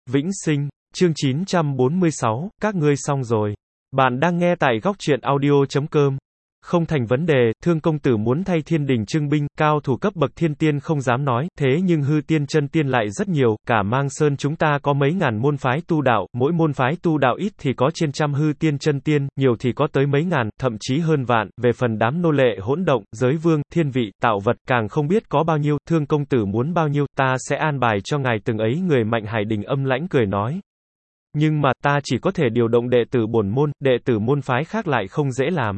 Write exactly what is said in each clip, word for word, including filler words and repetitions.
Vĩnh Sinh, chương chín trăm bốn mươi sáu, các ngươi xong rồi. Bạn đang nghe tại góc truyện audio chấm com. Không thành vấn đề, Thương công tử muốn thay thiên đình trưng binh, cao thủ cấp bậc thiên tiên không dám nói, thế nhưng hư tiên chân tiên lại rất nhiều, cả Mang Sơn chúng ta có mấy ngàn môn phái tu đạo, mỗi môn phái tu đạo ít thì có trên trăm hư tiên chân tiên, nhiều thì có tới mấy ngàn, thậm chí hơn vạn, về phần đám nô lệ hỗn động, giới vương, thiên vị, tạo vật, càng không biết có bao nhiêu, Thương công tử muốn bao nhiêu, ta sẽ an bài cho ngài từng ấy người. Mạnh Hải Đình âm lãnh cười nói. Nhưng mà, ta chỉ có thể điều động đệ tử bổn môn, đệ tử môn phái khác lại không dễ làm.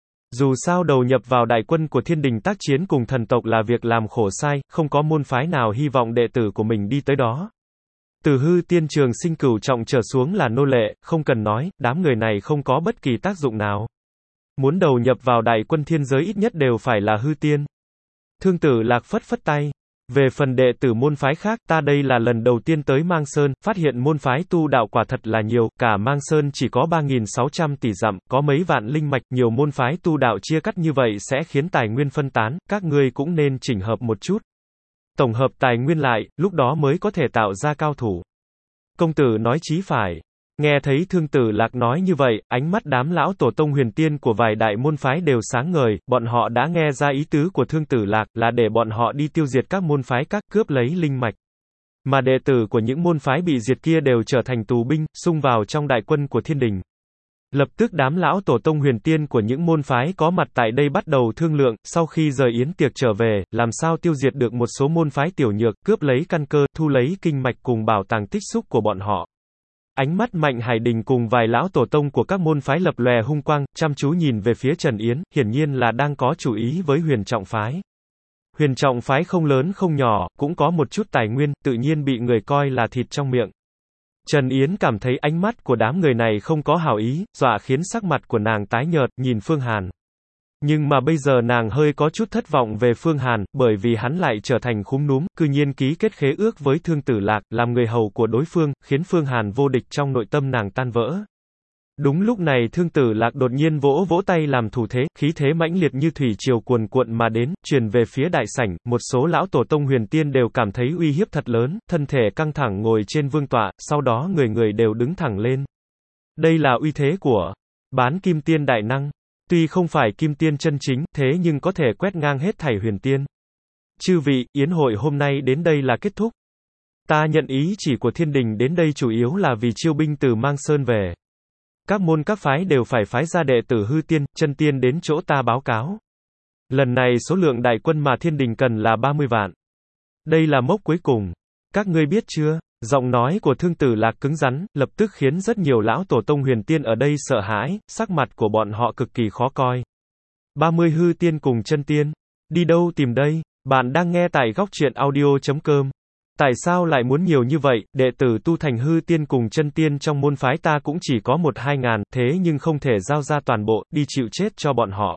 Dù sao đầu nhập vào đại quân của thiên đình tác chiến cùng thần tộc là việc làm khổ sai, không có môn phái nào hy vọng đệ tử của mình đi tới đó. Từ hư tiên trường sinh cửu trọng trở xuống là nô lệ, không cần nói, đám người này không có bất kỳ tác dụng nào. Muốn đầu nhập vào đại quân thiên giới ít nhất đều phải là hư tiên. Thương Tử Lạc phất phất tay. Về phần đệ tử môn phái khác, ta đây là lần đầu tiên tới Mang Sơn, phát hiện môn phái tu đạo quả thật là nhiều, cả Mang Sơn chỉ có ba nghìn sáu trăm tỷ dặm, có mấy vạn linh mạch, nhiều môn phái tu đạo chia cắt như vậy sẽ khiến tài nguyên phân tán, các ngươi cũng nên chỉnh hợp một chút. Tổng hợp tài nguyên lại, lúc đó mới có thể tạo ra cao thủ. Công tử nói chí phải. Nghe thấy Thương Tử Lạc nói như vậy, ánh mắt đám lão tổ tông huyền tiên của vài đại môn phái đều sáng ngời, bọn họ đã nghe ra ý tứ của Thương Tử Lạc, là để bọn họ đi tiêu diệt các môn phái các cướp lấy linh mạch. Mà đệ tử của những môn phái bị diệt kia đều trở thành tù binh, xung vào trong đại quân của thiên đình. Lập tức đám lão tổ tông huyền tiên của những môn phái có mặt tại đây bắt đầu thương lượng, sau khi rời yến tiệc trở về, làm sao tiêu diệt được một số môn phái tiểu nhược, cướp lấy căn cơ, thu lấy kinh mạch cùng bảo tàng tích xúc của bọn họ. Ánh mắt Mạnh Hải Đình cùng vài lão tổ tông của các môn phái lập lòe hung quang, chăm chú nhìn về phía Trần Yến, hiển nhiên là đang có chủ ý với Huyền Trọng phái. Huyền Trọng phái không lớn không nhỏ, cũng có một chút tài nguyên, tự nhiên bị người coi là thịt trong miệng. Trần Yến cảm thấy ánh mắt của đám người này không có hảo ý, dọa khiến sắc mặt của nàng tái nhợt, nhìn Phương Hàn. Nhưng mà bây giờ nàng hơi có chút thất vọng về Phương Hàn, bởi vì hắn lại trở thành khúm núm, cư nhiên ký kết khế ước với Thương Tử Lạc, làm người hầu của đối phương, khiến Phương Hàn vô địch trong nội tâm nàng tan vỡ. Đúng lúc này Thương Tử Lạc đột nhiên vỗ vỗ tay làm thủ thế, khí thế mãnh liệt như thủy triều cuồn cuộn mà đến, truyền về phía đại sảnh, một số lão tổ tông huyền tiên đều cảm thấy uy hiếp thật lớn, thân thể căng thẳng ngồi trên vương tọa, sau đó người người đều đứng thẳng lên. Đây là uy thế của Bán Kim Tiên đại năng. Tuy không phải kim tiên chân chính, thế nhưng có thể quét ngang hết thảy huyền tiên. Chư vị, yến hội hôm nay đến đây là kết thúc. Ta nhận ý chỉ của thiên đình đến đây chủ yếu là vì chiêu binh từ Mang Sơn về. Các môn các phái đều phải phái ra đệ tử hư tiên, chân tiên đến chỗ ta báo cáo. Lần này số lượng đại quân mà thiên đình cần là ba mươi vạn. Đây là mốc cuối cùng. Các ngươi biết chưa? Giọng nói của Thương Tử Lạc cứng rắn, lập tức khiến rất nhiều lão tổ tông huyền tiên ở đây sợ hãi, sắc mặt của bọn họ cực kỳ khó coi. ba mươi hư tiên cùng chân tiên. Đi đâu tìm đây? Bạn đang nghe tại góc truyện audio chấm com. Tại sao lại muốn nhiều như vậy? Đệ tử tu thành hư tiên cùng chân tiên trong môn phái ta cũng chỉ có một hai ngàn, thế nhưng không thể giao ra toàn bộ, đi chịu chết cho bọn họ.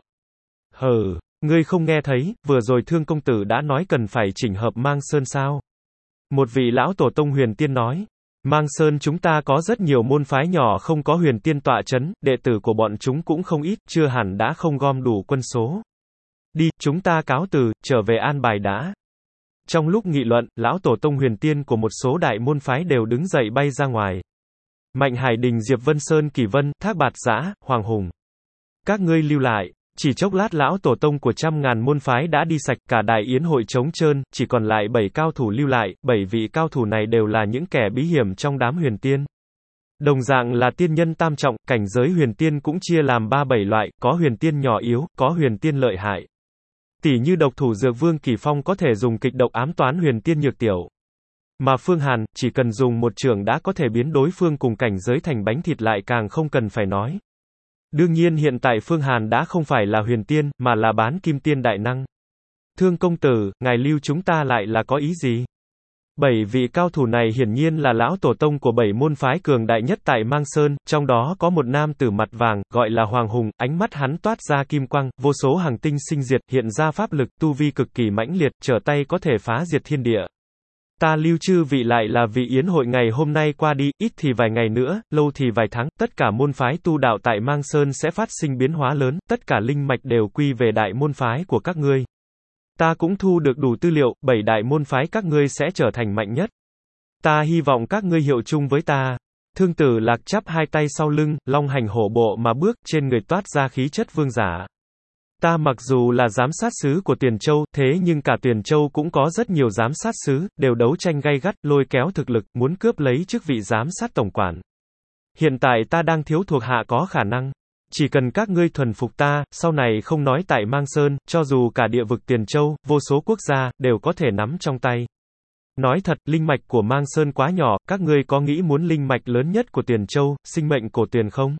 Hừ, ngươi không nghe thấy, vừa rồi Thương công tử đã nói cần phải chỉnh hợp Mang Sơn sao? Một vị lão tổ tông huyền tiên nói, Mang Sơn chúng ta có rất nhiều môn phái nhỏ không có huyền tiên tọa chấn, đệ tử của bọn chúng cũng không ít, chưa hẳn đã không gom đủ quân số. Đi, chúng ta cáo từ, trở về an bài đã. Trong lúc nghị luận, lão tổ tông huyền tiên của một số đại môn phái đều đứng dậy bay ra ngoài. Mạnh Hải Đình, Diệp Vân Sơn, Kỳ Vân, Thác Bạt Giã, Hoàng Hùng. Các ngươi lưu lại. Chỉ chốc lát lão tổ tông của trăm ngàn môn phái đã đi sạch, cả đại yến hội trống trơn, chỉ còn lại bảy cao thủ lưu lại, bảy vị cao thủ này đều là những kẻ bí hiểm trong đám huyền tiên. Đồng dạng là tiên nhân tam trọng, cảnh giới huyền tiên cũng chia làm ba bảy loại, có huyền tiên nhỏ yếu, có huyền tiên lợi hại. Tỷ như độc thủ Dược Vương Kỳ Phong có thể dùng kịch độc ám toán huyền tiên nhược tiểu. Mà Phương Hàn, chỉ cần dùng một chưởng đã có thể biến đối phương cùng cảnh giới thành bánh thịt lại càng không cần phải nói. Đương nhiên hiện tại Phương Hàn đã không phải là huyền tiên, mà là Bán Kim Tiên đại năng. Thương công tử, ngài lưu chúng ta lại là có ý gì? Bảy vị cao thủ này hiển nhiên là lão tổ tông của bảy môn phái cường đại nhất tại Mang Sơn, trong đó có một nam tử mặt vàng, gọi là Hoàng Hùng, ánh mắt hắn toát ra kim quang, vô số hàng tinh sinh diệt, hiện ra pháp lực, tu vi cực kỳ mãnh liệt, trở tay có thể phá diệt thiên địa. Ta lưu chư vị lại là vì yến hội ngày hôm nay qua đi, ít thì vài ngày nữa, lâu thì vài tháng, tất cả môn phái tu đạo tại Mang Sơn sẽ phát sinh biến hóa lớn, tất cả linh mạch đều quy về đại môn phái của các ngươi. Ta cũng thu được đủ tư liệu, bảy đại môn phái các ngươi sẽ trở thành mạnh nhất. Ta hy vọng các ngươi hiệu chung với ta. Thương Tử Lạc chắp hai tay sau lưng, long hành hổ bộ mà bước, trên người toát ra khí chất vương giả. Ta mặc dù là giám sát sứ của Tuyền Châu, thế nhưng cả Tuyền Châu cũng có rất nhiều giám sát sứ, đều đấu tranh gay gắt, lôi kéo thực lực, muốn cướp lấy chức vị giám sát tổng quản. Hiện tại ta đang thiếu thuộc hạ có khả năng. Chỉ cần các ngươi thuần phục ta, sau này không nói tại Mang Sơn, cho dù cả địa vực Tuyền Châu, vô số quốc gia, đều có thể nắm trong tay. Nói thật, linh mạch của Mang Sơn quá nhỏ, các ngươi có nghĩ muốn linh mạch lớn nhất của Tuyền Châu, sinh mệnh cổ tuyền không?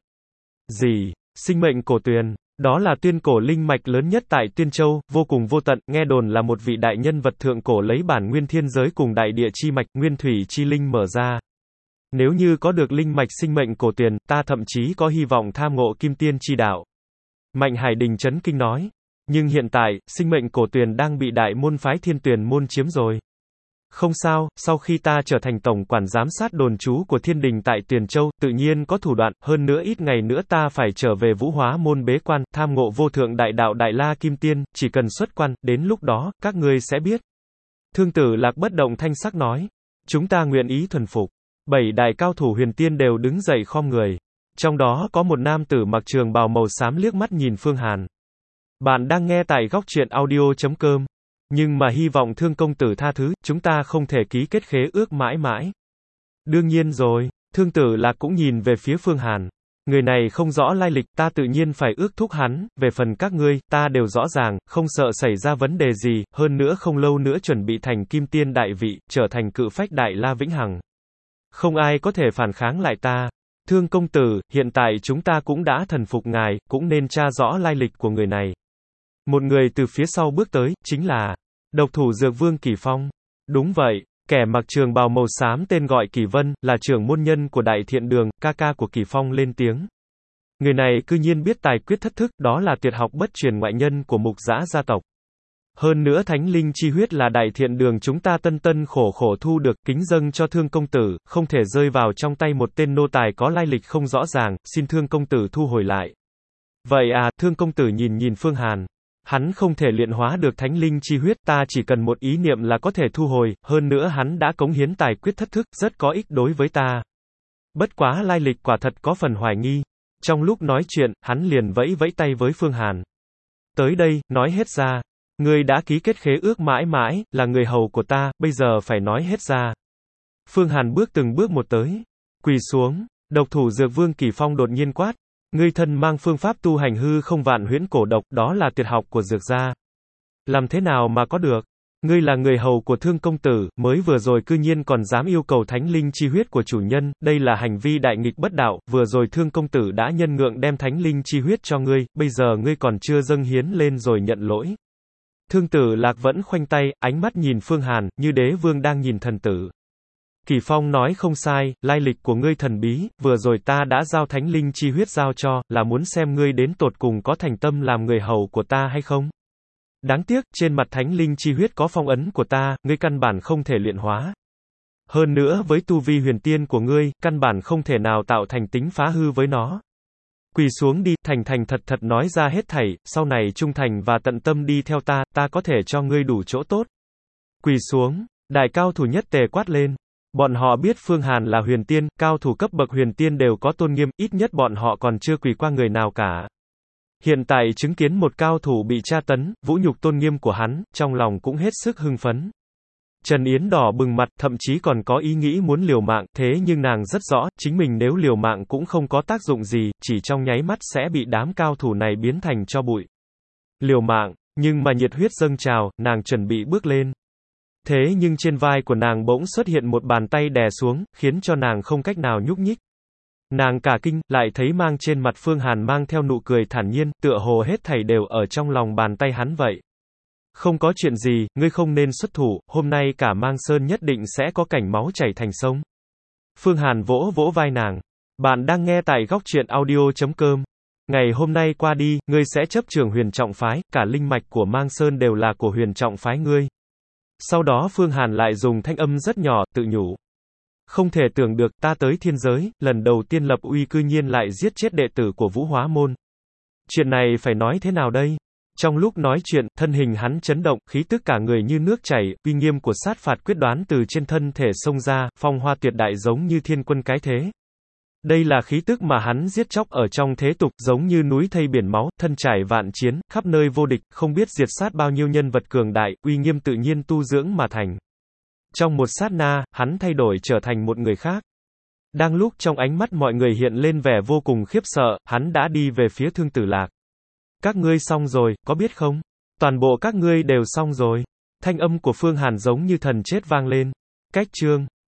Gì? Sinh mệnh cổ tuyền? Đó là tuyên cổ linh mạch lớn nhất tại Tuyên Châu, vô cùng vô tận, nghe đồn là một vị đại nhân vật thượng cổ lấy bản nguyên thiên giới cùng đại địa chi mạch, nguyên thủy chi linh mở ra. Nếu như có được linh mạch sinh mệnh cổ tuyền, ta thậm chí có hy vọng tham ngộ kim tiên chi đạo. Mạnh Hải Đình chấn kinh nói. Nhưng hiện tại, sinh mệnh cổ tuyền đang bị đại môn phái Thiên Tuyền môn chiếm rồi. Không sao, sau khi ta trở thành tổng quản giám sát đồn trú của thiên đình tại Tuyền Châu, tự nhiên có thủ đoạn, hơn nữa ít ngày nữa ta phải trở về Vũ Hóa môn bế quan, tham ngộ vô thượng đại đạo Đại La Kim Tiên, chỉ cần xuất quan, đến lúc đó, các ngươi sẽ biết. Thương Tử Lạc bất động thanh sắc nói. Chúng ta nguyện ý thuần phục. Bảy đại cao thủ huyền tiên đều đứng dậy khom người. Trong đó có một nam tử mặc trường bào màu xám liếc mắt nhìn Phương Hàn. Bạn đang nghe tại góc truyện audio chấm com. Nhưng mà hy vọng Thương công tử tha thứ, chúng ta không thể ký kết khế ước mãi mãi. Đương nhiên rồi, Thương Tử Lạc cũng nhìn về phía Phương Hàn. Người này không rõ lai lịch, ta tự nhiên phải ước thúc hắn, về phần các ngươi, ta đều rõ ràng, không sợ xảy ra vấn đề gì, hơn nữa không lâu nữa chuẩn bị thành kim tiên đại vị, trở thành cự phách đại la vĩnh hằng. Không ai có thể phản kháng lại ta. Thương công tử, hiện tại chúng ta cũng đã thần phục ngài, cũng nên tra rõ lai lịch của người này. Một người từ phía sau bước tới, chính là độc thủ dược vương Kỳ Phong. Đúng vậy, kẻ mặc trường bào màu xám tên gọi Kỳ Vân, là trưởng môn nhân của Đại Thiện Đường, ca ca của Kỳ Phong lên tiếng. Người này cư nhiên biết tài quyết thất thức, đó là tuyệt học bất truyền ngoại nhân của Mục Dã gia tộc. Hơn nữa thánh linh chi huyết là Đại Thiện Đường chúng ta tân tân khổ khổ thu được, kính dâng cho Thương công tử, không thể rơi vào trong tay một tên nô tài có lai lịch không rõ ràng, xin Thương công tử thu hồi lại. Vậy à, Thương công tử nhìn nhìn Phương Hàn. Hắn không thể luyện hóa được thánh linh chi huyết, ta chỉ cần một ý niệm là có thể thu hồi, hơn nữa hắn đã cống hiến tài quyết thất thức, rất có ích đối với ta. Bất quá lai lịch quả thật có phần hoài nghi. Trong lúc nói chuyện, hắn liền vẫy vẫy tay với Phương Hàn. Tới đây, nói hết ra. Ngươi đã ký kết khế ước mãi mãi, là người hầu của ta, bây giờ phải nói hết ra. Phương Hàn bước từng bước một tới. Quỳ xuống, độc thủ dược vương Kỳ Phong đột nhiên quát. Ngươi thân mang phương pháp tu hành hư không vạn huyễn cổ độc, đó là tuyệt học của dược gia. Làm thế nào mà có được? Ngươi là người hầu của Thương công tử, mới vừa rồi cư nhiên còn dám yêu cầu thánh linh chi huyết của chủ nhân, đây là hành vi đại nghịch bất đạo, vừa rồi Thương công tử đã nhân ngượng đem thánh linh chi huyết cho ngươi, bây giờ ngươi còn chưa dâng hiến lên rồi nhận lỗi. Thương Tử Lạc vẫn khoanh tay, ánh mắt nhìn Phương Hàn, như đế vương đang nhìn thần tử. Kỳ Phong nói không sai, lai lịch của ngươi thần bí, vừa rồi ta đã giao thánh linh chi huyết giao cho, là muốn xem ngươi đến tột cùng có thành tâm làm người hầu của ta hay không. Đáng tiếc, trên mặt thánh linh chi huyết có phong ấn của ta, ngươi căn bản không thể luyện hóa. Hơn nữa với tu vi huyền tiên của ngươi, căn bản không thể nào tạo thành tính phá hư với nó. Quỳ xuống đi, thành thành thật thật nói ra hết thảy, sau này trung thành và tận tâm đi theo ta, ta có thể cho ngươi đủ chỗ tốt. Quỳ xuống, đại cao thủ nhất tề quát lên. Bọn họ biết Phương Hàn là huyền tiên, cao thủ cấp bậc huyền tiên đều có tôn nghiêm, ít nhất bọn họ còn chưa quỳ qua người nào cả. Hiện tại chứng kiến một cao thủ bị tra tấn, vũ nhục tôn nghiêm của hắn, trong lòng cũng hết sức hưng phấn. Trần Yến đỏ bừng mặt, thậm chí còn có ý nghĩ muốn liều mạng, thế nhưng nàng rất rõ, chính mình nếu liều mạng cũng không có tác dụng gì, chỉ trong nháy mắt sẽ bị đám cao thủ này biến thành tro bụi. Liều mạng, nhưng mà nhiệt huyết dâng trào, nàng chuẩn bị bước lên. Thế nhưng trên vai của nàng bỗng xuất hiện một bàn tay đè xuống, khiến cho nàng không cách nào nhúc nhích. Nàng cả kinh, lại thấy mang trên mặt Phương Hàn mang theo nụ cười thản nhiên, tựa hồ hết thảy đều ở trong lòng bàn tay hắn vậy. Không có chuyện gì, ngươi không nên xuất thủ, hôm nay cả Mang Sơn nhất định sẽ có cảnh máu chảy thành sông. Phương Hàn vỗ vỗ vai nàng. Bạn đang nghe tại góc truyện audio chấm com. Ngày hôm nay qua đi, ngươi sẽ chấp trường Huyền Trọng phái, cả linh mạch của Mang Sơn đều là của Huyền Trọng phái ngươi. Sau đó Phương Hàn lại dùng thanh âm rất nhỏ, tự nhủ. Không thể tưởng được, ta tới thiên giới, lần đầu tiên lập uy cư nhiên lại giết chết đệ tử của Vũ Hóa môn. Chuyện này phải nói thế nào đây? Trong lúc nói chuyện, thân hình hắn chấn động, khí tức cả người như nước chảy, uy nghiêm của sát phạt quyết đoán từ trên thân thể xông ra, phong hoa tuyệt đại giống như thiên quân cái thế. Đây là khí tức mà hắn giết chóc ở trong thế tục, giống như núi thây biển máu, thân trải vạn chiến, khắp nơi vô địch, không biết diệt sát bao nhiêu nhân vật cường đại, uy nghiêm tự nhiên tu dưỡng mà thành. Trong một sát na, hắn thay đổi trở thành một người khác. Đang lúc trong ánh mắt mọi người hiện lên vẻ vô cùng khiếp sợ, hắn đã đi về phía Thương Tử Lạc. Các ngươi xong rồi, có biết không? Toàn bộ các ngươi đều xong rồi. Thanh âm của Phương Hàn giống như thần chết vang lên. Cách chương